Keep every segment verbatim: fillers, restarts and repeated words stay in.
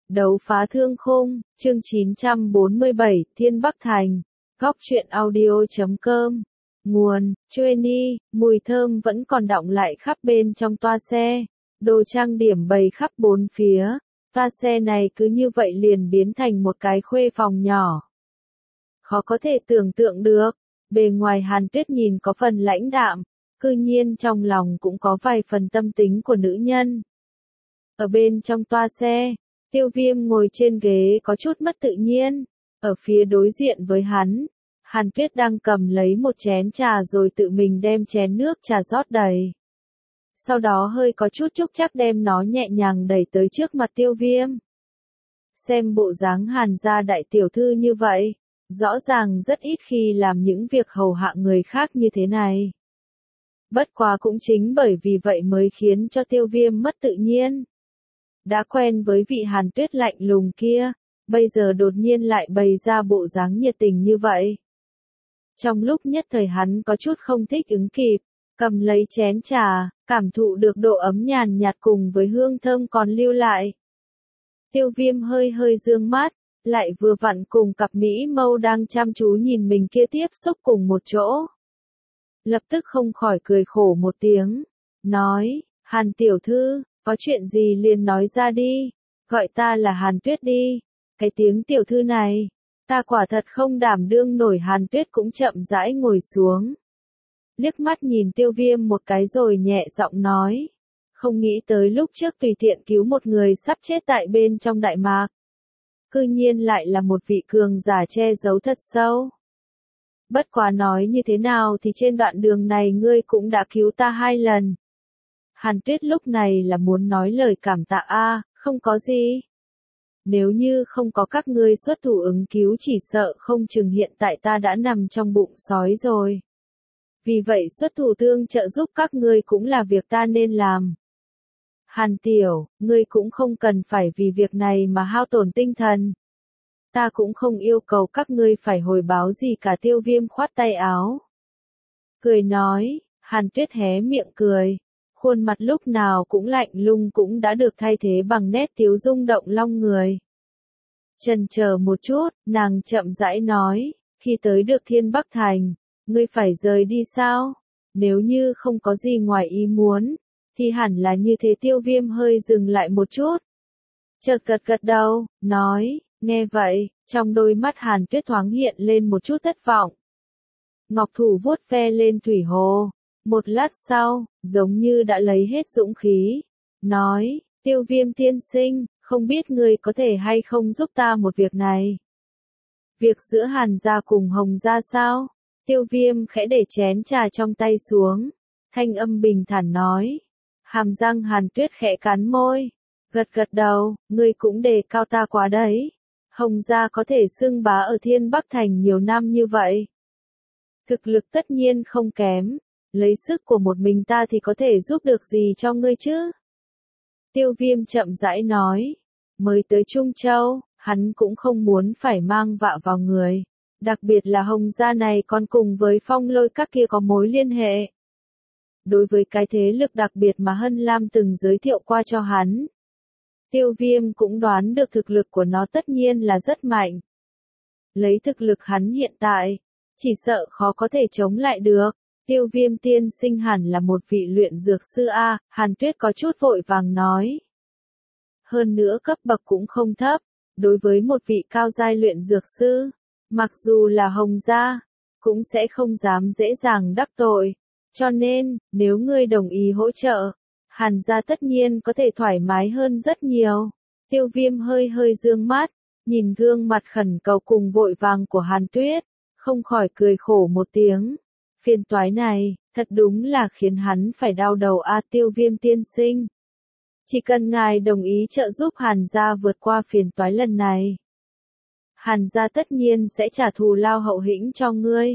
Đấu phá thương khung, chương chín trăm bốn mươi bảy, Thiên Bắc Thành, góc truyện audio chấm com. Nguồn, Chueni, mùi thơm vẫn còn đọng lại khắp bên trong toa xe. Đồ trang điểm bày khắp bốn phía. Toa xe này cứ như vậy liền biến thành một cái khuê phòng nhỏ. Khó có thể tưởng tượng được, bề ngoài Hàn Tuyết nhìn có phần lãnh đạm, cư nhiên trong lòng cũng có vài phần tâm tính của nữ nhân. Ở bên trong toa xe, Tiêu Viêm ngồi trên ghế có chút mất tự nhiên, ở phía đối diện với hắn, Hàn Tuyết đang cầm lấy một chén trà rồi tự mình đem chén nước trà rót đầy. Sau đó hơi có chút chúc chắc đem nó nhẹ nhàng đẩy tới trước mặt Tiêu Viêm. Xem bộ dáng Hàn gia đại tiểu thư như vậy, rõ ràng rất ít khi làm những việc hầu hạ người khác như thế này. Bất quá cũng chính bởi vì vậy mới khiến cho Tiêu Viêm mất tự nhiên. Đã quen với vị Hàn Tuyết lạnh lùng kia, bây giờ đột nhiên lại bày ra bộ dáng nhiệt tình như vậy. Trong lúc nhất thời hắn có chút không thích ứng kịp, cầm lấy chén trà, cảm thụ được độ ấm nhàn nhạt cùng với hương thơm còn lưu lại. Tiêu Viêm hơi hơi dương mắt, lại vừa vặn cùng cặp mỹ mâu đang chăm chú nhìn mình kia tiếp xúc cùng một chỗ. Lập tức không khỏi cười khổ một tiếng, nói, Hàn tiểu thư, có chuyện gì liền nói ra đi, gọi ta là Hàn Tuyết đi, cái tiếng tiểu thư này, ta quả thật không đảm đương nổi. Hàn Tuyết cũng chậm rãi ngồi xuống. Liếc mắt nhìn Tiêu Viêm một cái rồi nhẹ giọng nói, không nghĩ tới lúc trước tùy tiện cứu một người sắp chết tại bên trong Đại Mạc. Cư nhiên lại là một vị cường giả che giấu thật sâu. Bất quá nói như thế nào thì trên đoạn đường này ngươi cũng đã cứu ta hai lần. Hàn Tuyết lúc này là muốn nói lời cảm tạ a, không có gì. Nếu như không có các ngươi xuất thủ ứng cứu chỉ sợ không chừng hiện tại ta đã nằm trong bụng sói rồi. Vì vậy xuất thủ tương trợ giúp các ngươi cũng là việc ta nên làm. Hàn tiểu, ngươi cũng không cần phải vì việc này mà hao tổn tinh thần. Ta cũng không yêu cầu các ngươi phải hồi báo gì cả. Tiêu Viêm khoát tay áo. Cười nói, Hàn Tuyết hé miệng cười. Khuôn mặt lúc nào cũng lạnh lùng cũng đã được thay thế bằng nét tiếu rung động long người. Chần chờ một chút, nàng chậm rãi nói, khi tới được Thiên Bắc Thành, ngươi phải rời đi sao? Nếu như không có gì ngoài ý muốn, thì hẳn là như thế. Tiêu Viêm hơi dừng lại một chút. Chợt gật gật đầu, nói, nghe vậy, trong đôi mắt Hàn Tuyết thoáng hiện lên một chút thất vọng. Ngọc thủ vuốt ve lên thủy hồ. Một lát sau, giống như đã lấy hết dũng khí, nói, Tiêu Viêm tiên sinh, không biết ngươi có thể hay không giúp ta một việc này. Việc giữa Hàn gia cùng Hồng gia sao? Tiêu Viêm khẽ để chén trà trong tay xuống, thanh âm bình thản nói. Hàm răng Hàn Tuyết khẽ cắn môi, gật gật đầu, ngươi cũng đề cao ta quá đấy. Hồng gia có thể xưng bá ở Thiên Bắc Thành nhiều năm như vậy. Thực lực tất nhiên không kém. Lấy sức của một mình ta thì có thể giúp được gì cho ngươi chứ? Tiêu Viêm chậm rãi nói, mới tới Trung Châu, hắn cũng không muốn phải mang vạ vào người. Đặc biệt là Hồng gia này còn cùng với Phong Lôi các kia có mối liên hệ. Đối với cái thế lực đặc biệt mà Hân Lam từng giới thiệu qua cho hắn, Tiêu Viêm cũng đoán được thực lực của nó tất nhiên là rất mạnh. Lấy thực lực hắn hiện tại, chỉ sợ khó có thể chống lại được. Tiêu Viêm tiên sinh hẳn là một vị luyện dược sư a, Hàn Tuyết có chút vội vàng nói. Hơn nữa cấp bậc cũng không thấp, đối với một vị cao giai luyện dược sư, mặc dù là Hồng gia, cũng sẽ không dám dễ dàng đắc tội. Cho nên, nếu ngươi đồng ý hỗ trợ, Hàn gia tất nhiên có thể thoải mái hơn rất nhiều. Tiêu Viêm hơi hơi dương mắt, nhìn gương mặt khẩn cầu cùng vội vàng của Hàn Tuyết, không khỏi cười khổ một tiếng. Phiền toái này, thật đúng là khiến hắn phải đau đầu a. Tiêu Viêm tiên sinh, chỉ cần ngài đồng ý trợ giúp Hàn gia vượt qua phiền toái lần này, Hàn gia tất nhiên sẽ trả thù lao hậu hĩnh cho ngươi.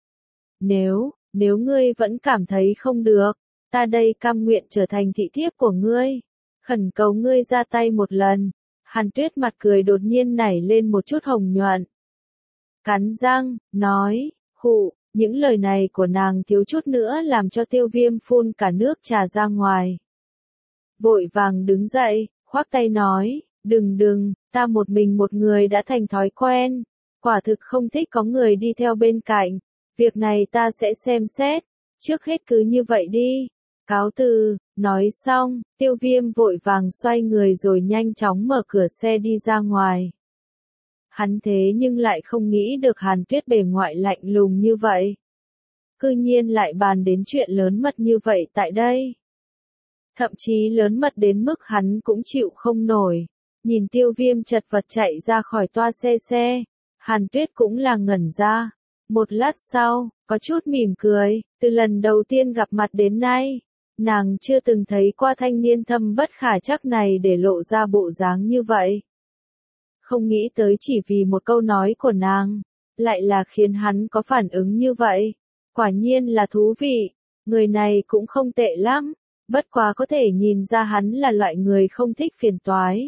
Nếu, nếu ngươi vẫn cảm thấy không được, ta đây cam nguyện trở thành thị thiếp của ngươi, khẩn cầu ngươi ra tay một lần. Hàn Tuyết mặt cười đột nhiên nảy lên một chút hồng nhuận. Cắn răng, nói, khụ. Những lời này của nàng thiếu chút nữa làm cho Tiêu Viêm phun cả nước trà ra ngoài. Vội vàng đứng dậy, khoác tay nói, Đừng đừng, ta một mình một người đã thành thói quen, quả thực không thích có người đi theo bên cạnh, việc này ta sẽ xem xét, trước hết cứ như vậy đi. Cáo từ, nói xong, Tiêu Viêm vội vàng xoay người rồi nhanh chóng mở cửa xe đi ra ngoài. Hắn thế nhưng lại không nghĩ được Hàn Tuyết bề ngoại lạnh lùng như vậy. Cư nhiên lại bàn đến chuyện lớn mật như vậy tại đây. Thậm chí lớn mật đến mức hắn cũng chịu không nổi. Nhìn Tiêu Viêm chật vật chạy ra khỏi toa xe xe, Hàn Tuyết cũng là ngẩn ra. Một lát sau, có chút mỉm cười, từ lần đầu tiên gặp mặt đến nay, nàng chưa từng thấy qua thanh niên thâm bất khả trắc này để lộ ra bộ dáng như vậy. Không nghĩ tới chỉ vì một câu nói của nàng, lại là khiến hắn có phản ứng như vậy. Quả nhiên là thú vị, người này cũng không tệ lắm, bất quá có thể nhìn ra hắn là loại người không thích phiền toái.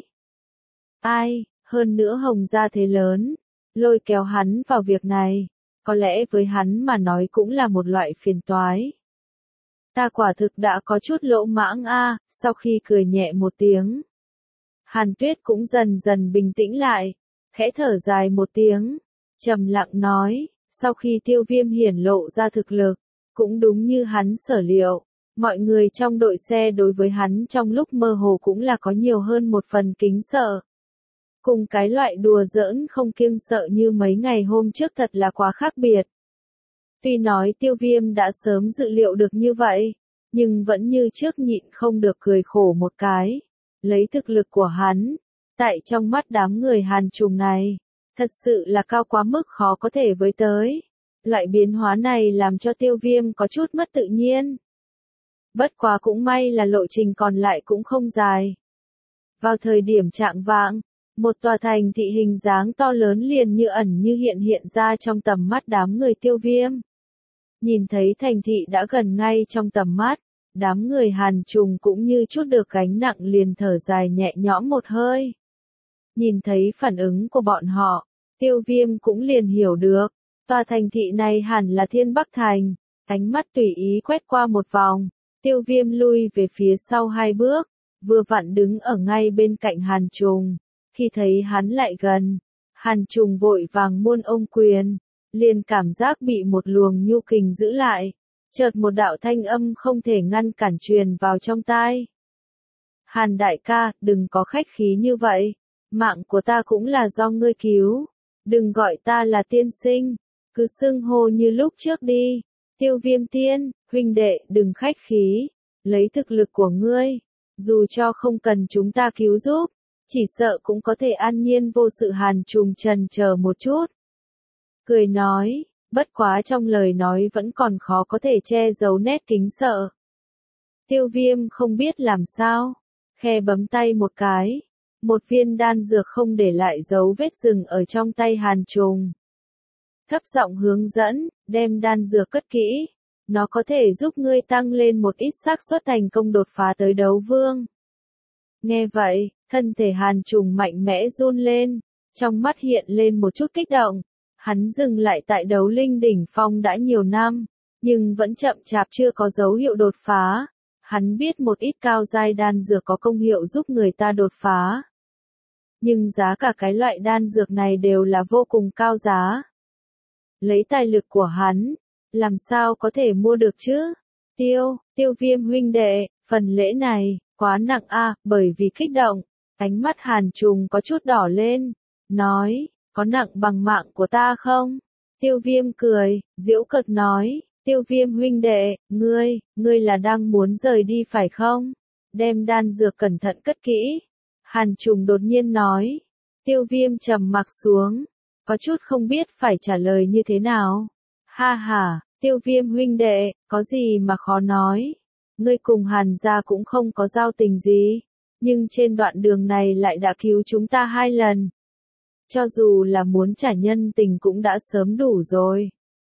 Ai, hơn nữa Hồng gia thế lớn, lôi kéo hắn vào việc này, có lẽ với hắn mà nói cũng là một loại phiền toái. Ta quả thực đã có chút lỗ mãng a, sau khi cười nhẹ một tiếng. Hàn Tuyết cũng dần dần bình tĩnh lại, khẽ thở dài một tiếng, trầm lặng nói, sau khi Tiêu Viêm hiển lộ ra thực lực, cũng đúng như hắn sở liệu, mọi người trong đội xe đối với hắn trong lúc mơ hồ cũng là có nhiều hơn một phần kính sợ. Cùng cái loại đùa giỡn không kiêng sợ như mấy ngày hôm trước thật là quá khác biệt. Tuy nói Tiêu Viêm đã sớm dự liệu được như vậy, nhưng vẫn như trước nhịn không được cười khổ một cái. Lấy thực lực của hắn, tại trong mắt đám người Hàn Trùng này, thật sự là cao quá mức khó có thể với tới. Loại biến hóa này làm cho Tiêu Viêm có chút mất tự nhiên. Bất quá cũng may là lộ trình còn lại cũng không dài. Vào thời điểm trạng vạng, một tòa thành thị hình dáng to lớn liền như ẩn như hiện hiện ra trong tầm mắt đám người Tiêu Viêm. Nhìn thấy thành thị đã gần ngay trong tầm mắt, đám người Hàn Trùng cũng như chút được gánh nặng liền thở dài nhẹ nhõm một hơi. Nhìn thấy phản ứng của bọn họ, Tiêu Viêm cũng liền hiểu được, tòa thành thị này hẳn là Thiên Bắc Thành. Ánh mắt tùy ý quét qua một vòng, Tiêu Viêm lui về phía sau hai bước, vừa vặn đứng ở ngay bên cạnh Hàn Trùng. Khi thấy hắn lại gần, Hàn Trùng vội vàng muôn ôm quyền, liền cảm giác bị một luồng nhu kình giữ lại. Chợt một đạo thanh âm không thể ngăn cản truyền vào trong tai. Hàn đại ca, đừng có khách khí như vậy, mạng của ta cũng là do ngươi cứu, đừng gọi ta là tiên sinh, cứ xưng hô như lúc trước đi. Tiêu Viêm tiên, huynh đệ, đừng khách khí, lấy thực lực của ngươi, dù cho không cần chúng ta cứu giúp, chỉ sợ cũng có thể an nhiên vô sự. Hàn Trùng chần chờ một chút, cười nói, bất quá trong lời nói vẫn còn khó có thể che giấu nét kính sợ. Tiêu Viêm không biết làm sao, khe bấm tay một cái, một viên đan dược không để lại dấu vết dừng ở trong tay Hàn Trùng. Thấp giọng hướng dẫn, đem đan dược cất kỹ, nó có thể giúp ngươi tăng lên một ít xác suất thành công đột phá tới đấu vương. Nghe vậy, thân thể Hàn Trùng mạnh mẽ run lên, trong mắt hiện lên một chút kích động. Hắn dừng lại tại đấu linh đỉnh phong đã nhiều năm, nhưng vẫn chậm chạp chưa có dấu hiệu đột phá. Hắn biết một ít cao giai đan dược có công hiệu giúp người ta đột phá. Nhưng giá cả cái loại đan dược này đều là vô cùng cao giá. Lấy tài lực của hắn, làm sao có thể mua được chứ? Tiêu, Tiêu Viêm huynh đệ, phần lễ này, quá nặng a, bởi vì kích động, ánh mắt Hàn Trùng có chút đỏ lên, nói, có nặng bằng mạng của ta không? Tiêu Viêm cười, giễu cợt nói, Tiêu Viêm huynh đệ, ngươi, ngươi là đang muốn rời đi phải không? Đem đan dược cẩn thận cất kỹ. Hàn Trùng đột nhiên nói. Tiêu Viêm trầm mặc xuống, có chút không biết phải trả lời như thế nào. Ha ha, Tiêu Viêm huynh đệ, có gì mà khó nói. Ngươi cùng Hàn gia cũng không có giao tình gì, nhưng trên đoạn đường này lại đã cứu chúng ta hai lần. Cho dù là muốn trả nhân tình cũng đã sớm đủ rồi.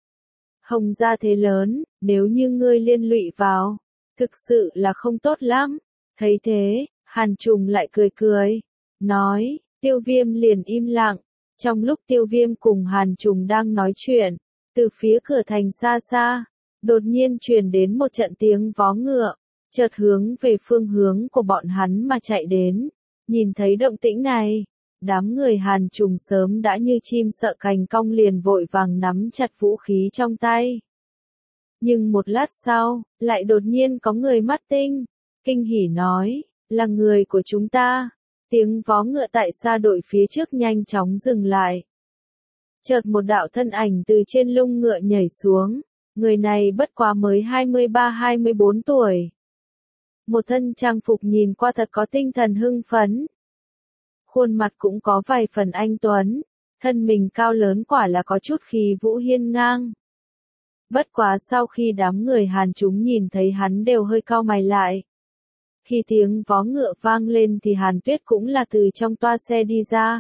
Hồng gia thế lớn, nếu như ngươi liên lụy vào, thực sự là không tốt lắm. Thấy thế, Hàn Trùng lại cười cười, nói, Tiêu Viêm liền im lặng. Trong lúc Tiêu Viêm cùng Hàn Trùng đang nói chuyện, từ phía cửa thành xa xa, đột nhiên truyền đến một trận tiếng vó ngựa, chợt hướng về phương hướng của bọn hắn mà chạy đến. Nhìn thấy động tĩnh này, đám người Hàn Trùng sớm đã như chim sợ cành cong liền vội vàng nắm chặt vũ khí trong tay. Nhưng một lát sau, lại đột nhiên có người mắt tinh, kinh hỉ nói, là người của chúng ta. Tiếng vó ngựa tại xa đội phía trước nhanh chóng dừng lại. Chợt một đạo thân ảnh từ trên lưng ngựa nhảy xuống, người này bất quá mới hai mươi ba hai mươi bốn tuổi. Một thân trang phục nhìn qua thật có tinh thần hưng phấn. Khuôn mặt cũng có vài phần anh tuấn, thân mình cao lớn quả là có chút khí vũ hiên ngang. Bất quá sau khi đám người Hàn chúng nhìn thấy hắn đều hơi cau mày lại. Khi tiếng vó ngựa vang lên thì Hàn Tuyết cũng là từ trong toa xe đi ra.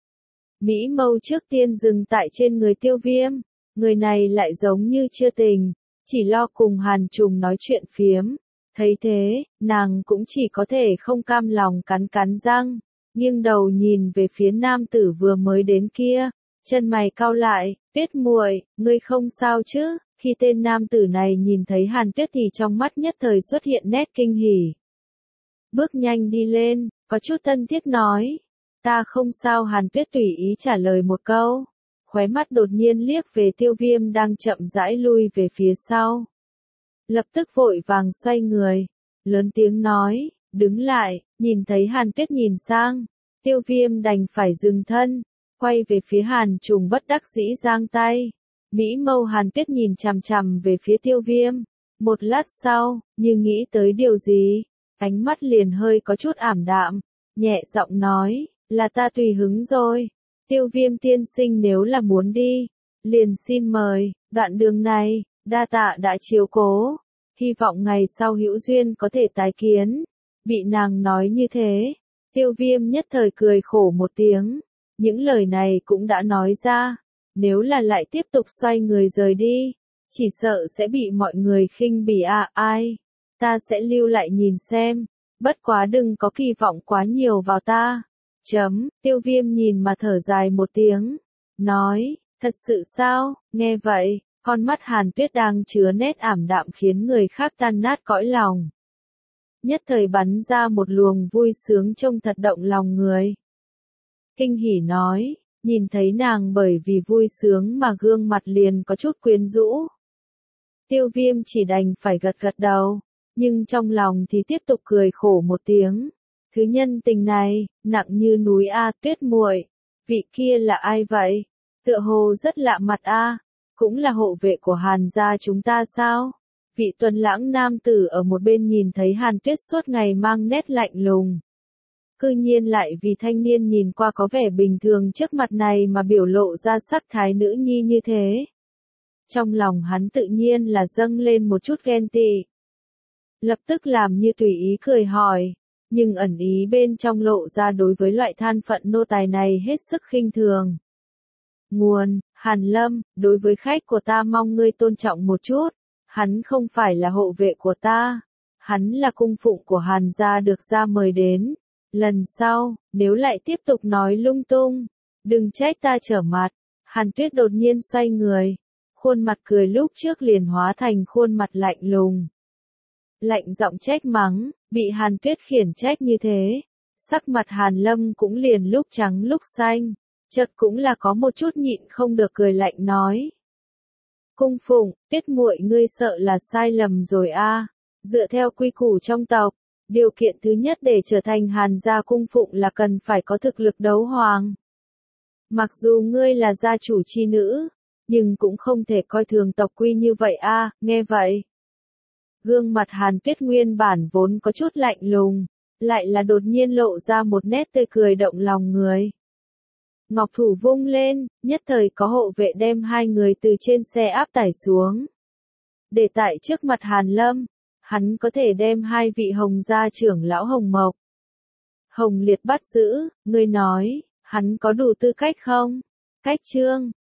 Mỹ mâu trước tiên dừng tại trên người Tiêu Viêm, người này lại giống như chưa tình, chỉ lo cùng Hàn Trùng nói chuyện phiếm. Thấy thế, nàng cũng chỉ có thể không cam lòng cắn cắn răng, nghiêng đầu nhìn về phía nam tử vừa mới đến kia, chân mày cau lại, Tuyết muội, ngươi không sao chứ? Khi tên nam tử này nhìn thấy Hàn Tuyết thì trong mắt nhất thời xuất hiện nét kinh hỉ. Bước nhanh đi lên, có chút thân thiết nói, ta không sao. Hàn Tuyết tùy ý trả lời một câu, khóe mắt đột nhiên liếc về Tiêu Viêm đang chậm rãi lui về phía sau. Lập tức vội vàng xoay người, lớn tiếng nói, đứng lại. Nhìn thấy Hàn Tuyết nhìn sang, Tiêu Viêm đành phải dừng thân, quay về phía Hàn Trùng bất đắc dĩ giang tay. Mỹ mâu Hàn Tuyết nhìn chằm chằm về phía Tiêu Viêm, một lát sau, như nghĩ tới điều gì, ánh mắt liền hơi có chút ảm đạm, nhẹ giọng nói, là ta tùy hứng rồi. Tiêu Viêm tiên sinh nếu là muốn đi, liền xin mời. Đoạn đường này, đa tạ đã chiếu cố, hy vọng ngày sau hữu duyên có thể tái kiến. Bị nàng nói như thế, Tiêu Viêm nhất thời cười khổ một tiếng, những lời này cũng đã nói ra, nếu là lại tiếp tục xoay người rời đi, chỉ sợ sẽ bị mọi người khinh bỉ. À ai, ta sẽ lưu lại nhìn xem, bất quá đừng có kỳ vọng quá nhiều vào ta. Chấm, Tiêu Viêm nhìn mà thở dài một tiếng, nói, thật sự sao? Nghe vậy, con mắt Hàn Tuyết đang chứa nét ảm đạm khiến người khác tan nát cõi lòng. Nhất thời bắn ra một luồng vui sướng trông thật động lòng người. Kinh hỉ nói, nhìn thấy nàng bởi vì vui sướng mà gương mặt liền có chút quyến rũ. Tiêu Viêm chỉ đành phải gật gật đầu, nhưng trong lòng thì tiếp tục cười khổ một tiếng. Thứ nhân tình này, nặng như núi a. Tuyết muội, vị kia là ai vậy? Tựa hồ rất lạ mặt a, cũng là hộ vệ của Hàn gia chúng ta sao? Vị tuần lãng nam tử ở một bên nhìn thấy Hàn Tuyết suốt ngày mang nét lạnh lùng. Cư nhiên lại vì thanh niên nhìn qua có vẻ bình thường trước mặt này mà biểu lộ ra sắc thái nữ nhi như thế. Trong lòng hắn tự nhiên là dâng lên một chút ghen tị. Lập tức làm như tùy ý cười hỏi, nhưng ẩn ý bên trong lộ ra đối với loại than phận nô tài này hết sức khinh thường. Nguồn, Hàn Lâm, đối với khách của ta mong ngươi tôn trọng một chút, hắn không phải là hộ vệ của ta, hắn là cung phụng của Hàn gia được ra mời đến. Lần sau, nếu lại tiếp tục nói lung tung, đừng trách ta trở mặt. Hàn Tuyết đột nhiên xoay người, khuôn mặt cười lúc trước liền hóa thành khuôn mặt lạnh lùng. Lạnh giọng trách mắng, bị Hàn Tuyết khiển trách như thế, sắc mặt Hàn Lâm cũng liền lúc trắng lúc xanh, chợt cũng là có một chút nhịn không được cười lạnh nói. Cung phụng, Tuyết muội ngươi sợ là sai lầm rồi a. Dựa theo quy củ trong tộc, điều kiện thứ nhất để trở thành Hàn gia cung phụng là cần phải có thực lực đấu hoàng. Mặc dù ngươi là gia chủ chi nữ, nhưng cũng không thể coi thường tộc quy như vậy a. Nghe vậy, gương mặt Hàn Tuyết nguyên bản vốn có chút lạnh lùng, lại là đột nhiên lộ ra một nét tươi cười động lòng người. Ngọc thủ vung lên, nhất thời có hộ vệ đem hai người từ trên xe áp tải xuống. Để tại trước mặt Hàn Lâm, hắn có thể đem hai vị Hồng gia trưởng lão Hồng Mộc, Hồng Liệt bắt giữ. Ngươi nói, hắn có đủ tư cách không? Cách chương